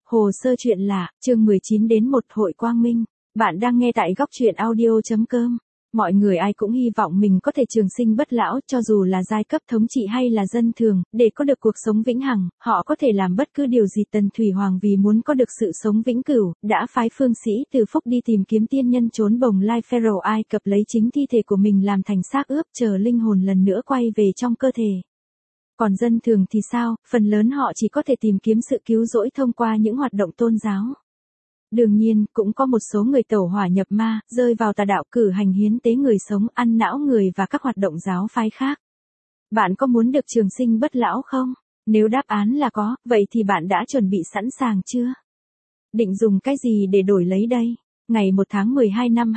Hồ sơ chuyện lạ, chương 19 đến một hội quang minh. Bạn đang nghe tại góc truyện audio.com. Mọi người ai cũng hy vọng mình có thể trường sinh bất lão, cho dù là giai cấp thống trị hay là dân thường, để có được cuộc sống vĩnh hằng, họ có thể làm bất cứ điều gì. Tần Thủy Hoàng vì muốn có được sự sống vĩnh cửu, đã phái phương sĩ từ Phúc đi tìm kiếm tiên nhân trốn bồng lai Pharaoh Ai Cập, lấy chính thi thể của mình làm thành xác ướp, chờ linh hồn lần nữa quay về trong cơ thể. Còn dân thường thì sao, phần lớn họ chỉ có thể tìm kiếm sự cứu rỗi thông qua những hoạt động tôn giáo. Đương nhiên, cũng có một số người tẩu hỏa nhập ma, rơi vào tà đạo, cử hành hiến tế người sống, ăn não người và các hoạt động giáo phái khác. Bạn có muốn được trường sinh bất lão không? Nếu đáp án là có, vậy thì bạn đã chuẩn bị sẵn sàng chưa? Định dùng cái gì để đổi lấy đây? Ngày 1 tháng 12 năm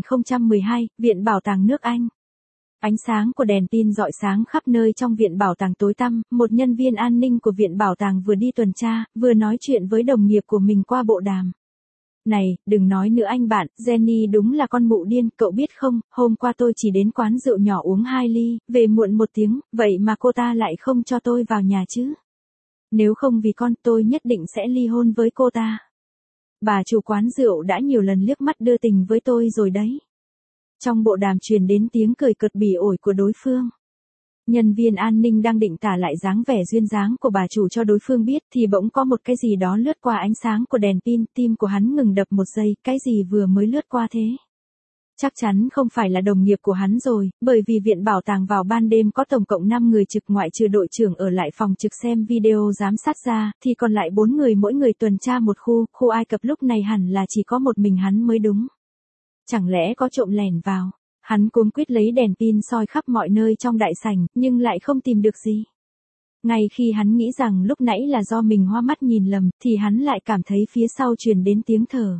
2012, Viện Bảo tàng nước Anh. Ánh sáng của đèn pin rọi sáng khắp nơi trong viện bảo tàng tối tăm, một nhân viên an ninh của viện bảo tàng vừa đi tuần tra, vừa nói chuyện với đồng nghiệp của mình qua bộ đàm. Này, đừng nói nữa anh bạn, Jenny đúng là con mụ điên, cậu biết không, hôm qua tôi chỉ đến quán rượu nhỏ uống 2 ly, về muộn 1 tiếng, vậy mà cô ta lại không cho tôi vào nhà chứ. Nếu không vì con, tôi nhất định sẽ ly hôn với cô ta. Bà chủ quán rượu đã nhiều lần liếc mắt đưa tình với tôi rồi đấy. Trong bộ đàm truyền đến tiếng cười cợt bỉ ổi của đối phương. Nhân viên an ninh đang định tả lại dáng vẻ duyên dáng của bà chủ cho đối phương biết thì bỗng có một cái gì đó lướt qua ánh sáng của đèn pin, tim của hắn ngừng đập một giây, cái gì vừa mới lướt qua thế? Chắc chắn không phải là đồng nghiệp của hắn rồi, bởi vì viện bảo tàng vào ban đêm có tổng cộng 5 người trực, ngoại trừ đội trưởng ở lại phòng trực xem video giám sát ra, thì còn lại 4 người mỗi người tuần tra một khu Ai Cập lúc này hẳn là chỉ có một mình hắn mới đúng. Chẳng lẽ có trộm lẻn vào? Hắn cuống quýt lấy đèn pin soi khắp mọi nơi trong đại sảnh, nhưng lại không tìm được gì. Ngay khi hắn nghĩ rằng lúc nãy là do mình hoa mắt nhìn lầm, thì hắn lại cảm thấy phía sau truyền đến tiếng thở.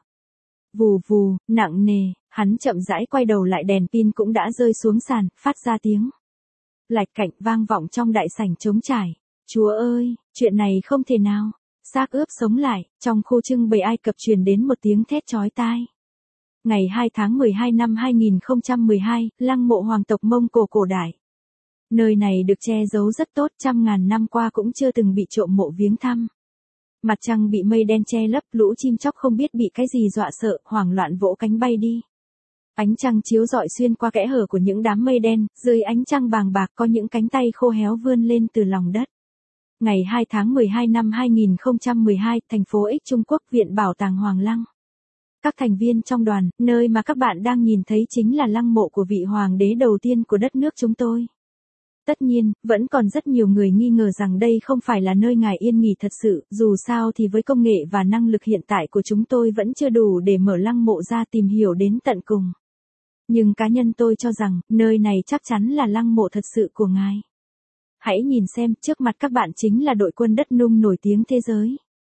Vù vù, nặng nề, hắn chậm rãi quay đầu lại, đèn pin cũng đã rơi xuống sàn, phát ra tiếng lạch cạnh vang vọng trong đại sảnh trống trải. Chúa ơi, chuyện này không thể nào. Xác ướp sống lại, trong khu trưng bày Ai Cập truyền đến một tiếng thét chói tai. Ngày 2 tháng 12 năm 2012, lăng mộ hoàng tộc Mông Cổ cổ đại. Nơi này được che giấu rất tốt, trăm ngàn năm qua cũng chưa từng bị trộm mộ viếng thăm. Mặt trăng bị mây đen che lấp, lũ chim chóc không biết bị cái gì dọa sợ, hoảng loạn vỗ cánh bay đi. Ánh trăng chiếu rọi xuyên qua kẽ hở của những đám mây đen, dưới ánh trăng bàng bạc có những cánh tay khô héo vươn lên từ lòng đất. Ngày 2 tháng 12 năm 2012, thành phố X Trung Quốc, Viện Bảo tàng Hoàng Lăng. Các thành viên trong đoàn, nơi mà các bạn đang nhìn thấy chính là lăng mộ của vị hoàng đế đầu tiên của đất nước chúng tôi. Tất nhiên, vẫn còn rất nhiều người nghi ngờ rằng đây không phải là nơi ngài yên nghỉ thật sự, dù sao thì với công nghệ và năng lực hiện tại của chúng tôi vẫn chưa đủ để mở lăng mộ ra tìm hiểu đến tận cùng. Nhưng cá nhân tôi cho rằng, nơi này chắc chắn là lăng mộ thật sự của ngài. Hãy nhìn xem, trước mặt các bạn chính là đội quân đất nung nổi tiếng thế giới.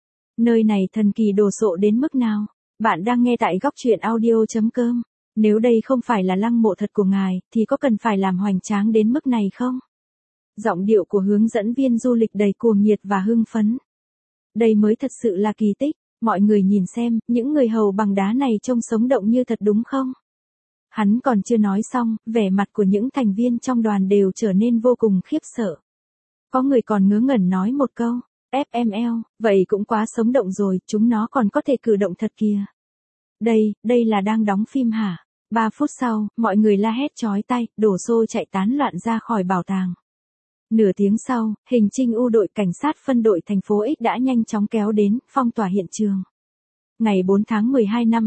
Nơi này thần kỳ đồ sộ đến mức nào? Bạn đang nghe tại góc truyện audio.com. Nếu đây không phải là lăng mộ thật của ngài, thì có cần phải làm hoành tráng đến mức này không? Giọng điệu của hướng dẫn viên du lịch đầy cuồng nhiệt và hưng phấn. Đây mới thật sự là kỳ tích. Mọi người nhìn xem, những người hầu bằng đá này trông sống động như thật đúng không? Hắn còn chưa nói xong, vẻ mặt của những thành viên trong đoàn đều trở nên vô cùng khiếp sợ. Có người còn ngớ ngẩn nói một câu. FML, vậy cũng quá sống động rồi, chúng nó còn có thể cử động thật kìa. Đây là đang đóng phim hả? 3 phút sau, mọi người la hét chói tai, đổ xô chạy tán loạn ra khỏi bảo tàng. Nửa tiếng sau, hình trinh U đội cảnh sát phân đội thành phố X đã nhanh chóng kéo đến, phong tỏa hiện trường. Ngày 4 tháng 12 năm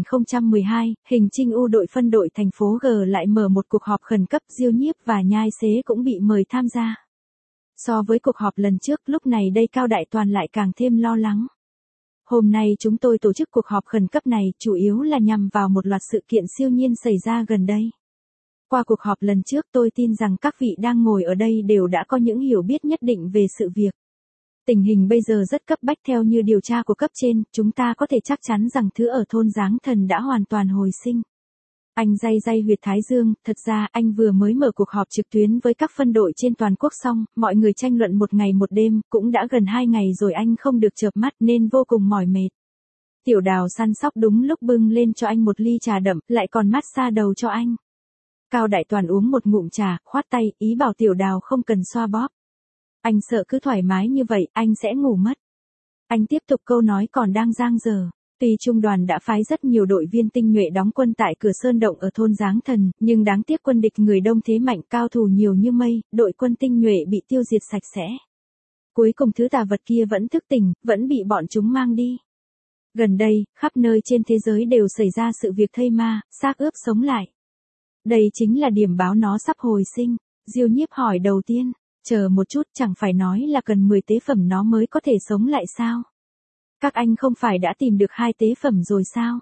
2012, hình trinh U đội phân đội thành phố G lại mở một cuộc họp khẩn cấp, Diêu Nhiếp và Nhai Xế cũng bị mời tham gia. So với cuộc họp lần trước, lúc này đây Cao Đại Toàn lại càng thêm lo lắng. Hôm nay chúng tôi tổ chức cuộc họp khẩn cấp này chủ yếu là nhằm vào một loạt sự kiện siêu nhiên xảy ra gần đây. Qua cuộc họp lần trước tôi tin rằng các vị đang ngồi ở đây đều đã có những hiểu biết nhất định về sự việc. Tình hình bây giờ rất cấp bách, theo như điều tra của cấp trên, chúng ta có thể chắc chắn rằng thứ ở thôn Giáng Thần đã hoàn toàn hồi sinh. Anh day huyệt thái dương, thật ra anh vừa mới mở cuộc họp trực tuyến với các phân đội trên toàn quốc xong, mọi người tranh luận một ngày một đêm, cũng đã gần 2 ngày rồi anh không được chợp mắt nên vô cùng mỏi mệt. Tiểu Đào săn sóc đúng lúc bưng lên cho anh một ly trà đậm, lại còn massage đầu cho anh. Cao Đại Toàn uống một ngụm trà, khoát tay, ý bảo Tiểu Đào không cần xoa bóp. Anh sợ cứ thoải mái như vậy, anh sẽ ngủ mất. Anh tiếp tục câu nói còn đang dang dở. Tuy trung đoàn đã phái rất nhiều đội viên tinh nhuệ đóng quân tại cửa sơn động ở thôn Giáng Thần, nhưng đáng tiếc quân địch người đông thế mạnh, cao thủ nhiều như mây, đội quân tinh nhuệ bị tiêu diệt sạch sẽ. Cuối cùng thứ tà vật kia vẫn thức tỉnh, vẫn bị bọn chúng mang đi. Gần đây, khắp nơi trên thế giới đều xảy ra sự việc thây ma, xác ướp sống lại. Đây chính là điểm báo nó sắp hồi sinh. Diêu Nhiếp hỏi đầu tiên, chờ một chút, chẳng phải nói là cần 10 tế phẩm nó mới có thể sống lại sao? Các anh không phải đã tìm được 2 tế phẩm rồi sao?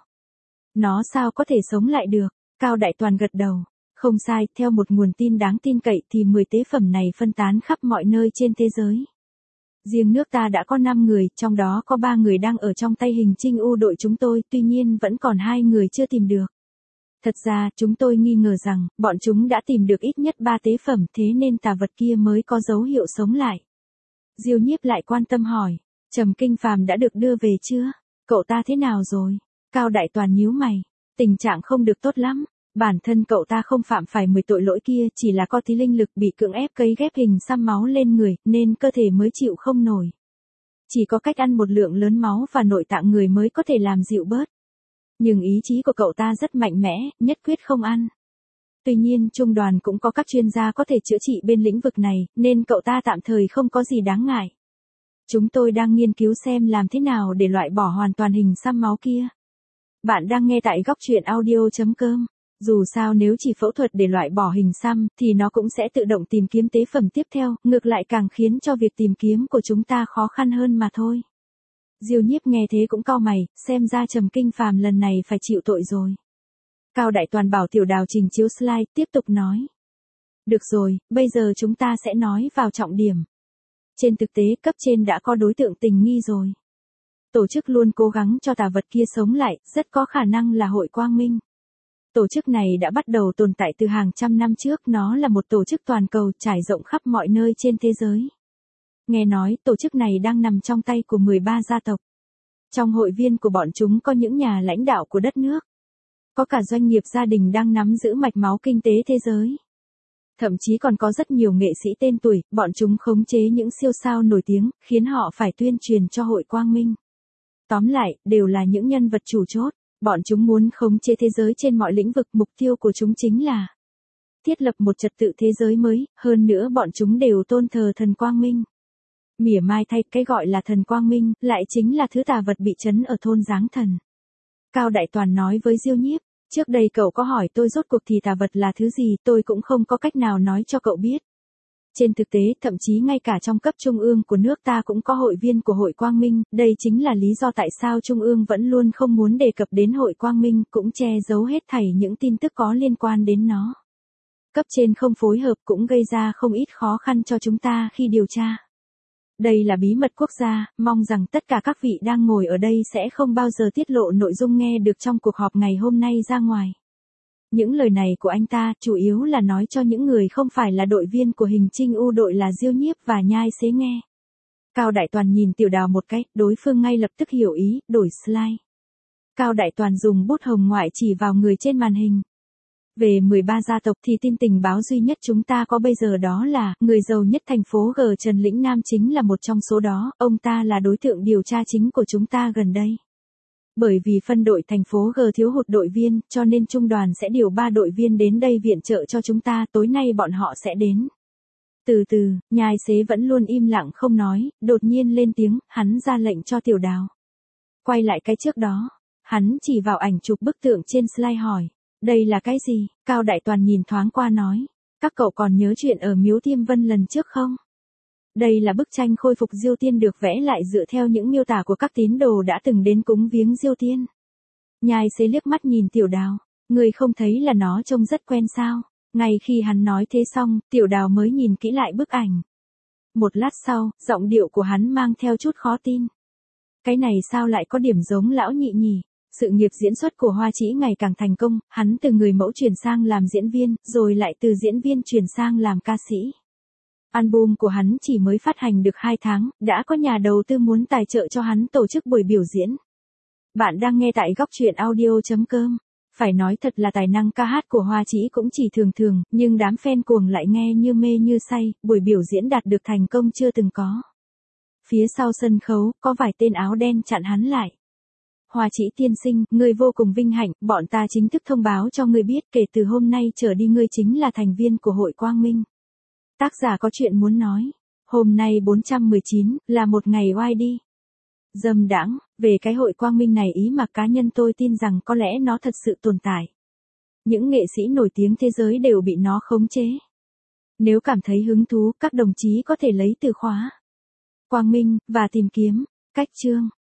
Nó sao có thể sống lại được? Cao Đại Toàn gật đầu. Không sai, theo một nguồn tin đáng tin cậy thì 10 tế phẩm này phân tán khắp mọi nơi trên thế giới. Riêng nước ta đã có 5 người, trong đó có 3 người đang ở trong tay Hình Trinh U đội chúng tôi, tuy nhiên vẫn còn 2 người chưa tìm được. Thật ra, chúng tôi nghi ngờ rằng, bọn chúng đã tìm được ít nhất 3 tế phẩm, thế nên tà vật kia mới có dấu hiệu sống lại. Diêu Nhiếp lại quan tâm hỏi, Trầm Kinh Phàm đã được đưa về chưa? Cậu ta thế nào rồi? Cao Đại Toàn nhíu mày, tình trạng không được tốt lắm. Bản thân cậu ta không phạm phải 10 tội lỗi kia, chỉ là có tí linh lực bị cưỡng ép cấy ghép hình xăm máu lên người, nên cơ thể mới chịu không nổi. Chỉ có cách ăn một lượng lớn máu và nội tạng người mới có thể làm dịu bớt. Nhưng ý chí của cậu ta rất mạnh mẽ, nhất quyết không ăn. Tuy nhiên, trung đoàn cũng có các chuyên gia có thể chữa trị bên lĩnh vực này, nên cậu ta tạm thời không có gì đáng ngại. Chúng tôi đang nghiên cứu xem làm thế nào để loại bỏ hoàn toàn hình xăm máu kia. Bạn đang nghe tại góc truyện audio.com. Dù sao nếu chỉ phẫu thuật để loại bỏ hình xăm, thì nó cũng sẽ tự động tìm kiếm tế phẩm tiếp theo, ngược lại càng khiến cho việc tìm kiếm của chúng ta khó khăn hơn mà thôi. Diêu Nhiếp nghe thế cũng cau mày, xem ra Trầm Kinh Phàm lần này phải chịu tội rồi. Cao Đại Toàn bảo Tiểu Đào trình chiếu slide, tiếp tục nói. Được rồi, bây giờ chúng ta sẽ nói vào trọng điểm. Trên thực tế, cấp trên đã có đối tượng tình nghi rồi. Tổ chức luôn cố gắng cho tà vật kia sống lại, rất có khả năng là Hội Quang Minh. Tổ chức này đã bắt đầu tồn tại từ hàng trăm năm trước, nó là một tổ chức toàn cầu trải rộng khắp mọi nơi trên thế giới. Nghe nói, tổ chức này đang nằm trong tay của 13 gia tộc. Trong hội viên của bọn chúng có những nhà lãnh đạo của đất nước. Có cả doanh nghiệp gia đình đang nắm giữ mạch máu kinh tế thế giới. Thậm chí còn có rất nhiều nghệ sĩ tên tuổi, bọn chúng khống chế những siêu sao nổi tiếng, khiến họ phải tuyên truyền cho Hội Quang Minh. Tóm lại, đều là những nhân vật chủ chốt. Bọn chúng muốn khống chế thế giới trên mọi lĩnh vực, mục tiêu của chúng chính là thiết lập một trật tự thế giới mới, hơn nữa bọn chúng đều tôn thờ thần Quang Minh. Mỉa mai thay, cái gọi là thần Quang Minh, lại chính là thứ tà vật bị trấn ở thôn Giáng Thần. Cao Đại Toàn nói với Diêu Nhiếp, trước đây cậu có hỏi tôi rốt cuộc thì tà vật là thứ gì, tôi cũng không có cách nào nói cho cậu biết. Trên thực tế, thậm chí ngay cả trong cấp trung ương của nước ta cũng có hội viên của Hội Quang Minh, đây chính là lý do tại sao trung ương vẫn luôn không muốn đề cập đến Hội Quang Minh, cũng che giấu hết thảy những tin tức có liên quan đến nó. Cấp trên không phối hợp cũng gây ra không ít khó khăn cho chúng ta khi điều tra. Đây là bí mật quốc gia, mong rằng tất cả các vị đang ngồi ở đây sẽ không bao giờ tiết lộ nội dung nghe được trong cuộc họp ngày hôm nay ra ngoài. Những lời này của anh ta chủ yếu là nói cho những người không phải là đội viên của Hình Trinh U đội là Diêu Nhiếp và Nhai Xế nghe. Cao Đại Toàn nhìn Tiểu Đào một cái, đối phương ngay lập tức hiểu ý, đổi slide. Cao Đại Toàn dùng bút hồng ngoại chỉ vào người trên màn hình. Về 13 gia tộc thì tin tình báo duy nhất chúng ta có bây giờ đó là, người giàu nhất thành phố G Trần Lĩnh Nam chính là một trong số đó, ông ta là đối tượng điều tra chính của chúng ta gần đây. Bởi vì phân đội thành phố G thiếu hụt đội viên, cho nên trung đoàn sẽ điều 3 đội viên đến đây viện trợ cho chúng ta, tối nay bọn họ sẽ đến. Từ từ, Nhai Xế vẫn luôn im lặng không nói, đột nhiên lên tiếng, hắn ra lệnh cho Tiểu Đào. Quay lại cái trước đó, hắn chỉ vào ảnh chụp bức tượng trên slide hỏi, đây là cái gì? Cao Đại Toàn nhìn thoáng qua nói, các cậu còn nhớ chuyện ở Miếu Thiêm Vân lần trước không? Đây là bức tranh khôi phục Diêu Tiên được vẽ lại dựa theo những miêu tả của các tín đồ đã từng đến cúng viếng Diêu Tiên. Nhai Xế liếc mắt nhìn Tiểu Đào, người không thấy là nó trông rất quen sao? Ngay khi hắn nói thế xong, Tiểu Đào mới nhìn kỹ lại bức ảnh. Một lát sau, giọng điệu của hắn mang theo chút khó tin. Cái này sao lại có điểm giống lão nhị nhỉ? Sự nghiệp diễn xuất của Hoa Chỉ ngày càng thành công, hắn từ người mẫu chuyển sang làm diễn viên, rồi lại từ diễn viên chuyển sang làm ca sĩ. Album của hắn chỉ mới phát hành được 2 tháng, đã có nhà đầu tư muốn tài trợ cho hắn tổ chức buổi biểu diễn. Bạn đang nghe tại góc truyện audio.com. Phải nói thật là tài năng ca hát của Hoa Chỉ cũng chỉ thường thường, nhưng đám fan cuồng lại nghe như mê như say, buổi biểu diễn đạt được thành công chưa từng có. Phía sau sân khấu, có vài tên áo đen chặn hắn lại. Hoa Chỉ tiên sinh, ngươi vô cùng vinh hạnh, bọn ta chính thức thông báo cho ngươi biết kể từ hôm nay trở đi ngươi chính là thành viên của Hội Quang Minh. Tác giả có chuyện muốn nói. Hôm nay 419, là một ngày oai đi. Dâm đãng, về cái Hội Quang Minh này ý mà cá nhân tôi tin rằng có lẽ nó thật sự tồn tại. Những nghệ sĩ nổi tiếng thế giới đều bị nó khống chế. Nếu cảm thấy hứng thú, các đồng chí có thể lấy từ khóa Quang Minh, và tìm kiếm, cách chương.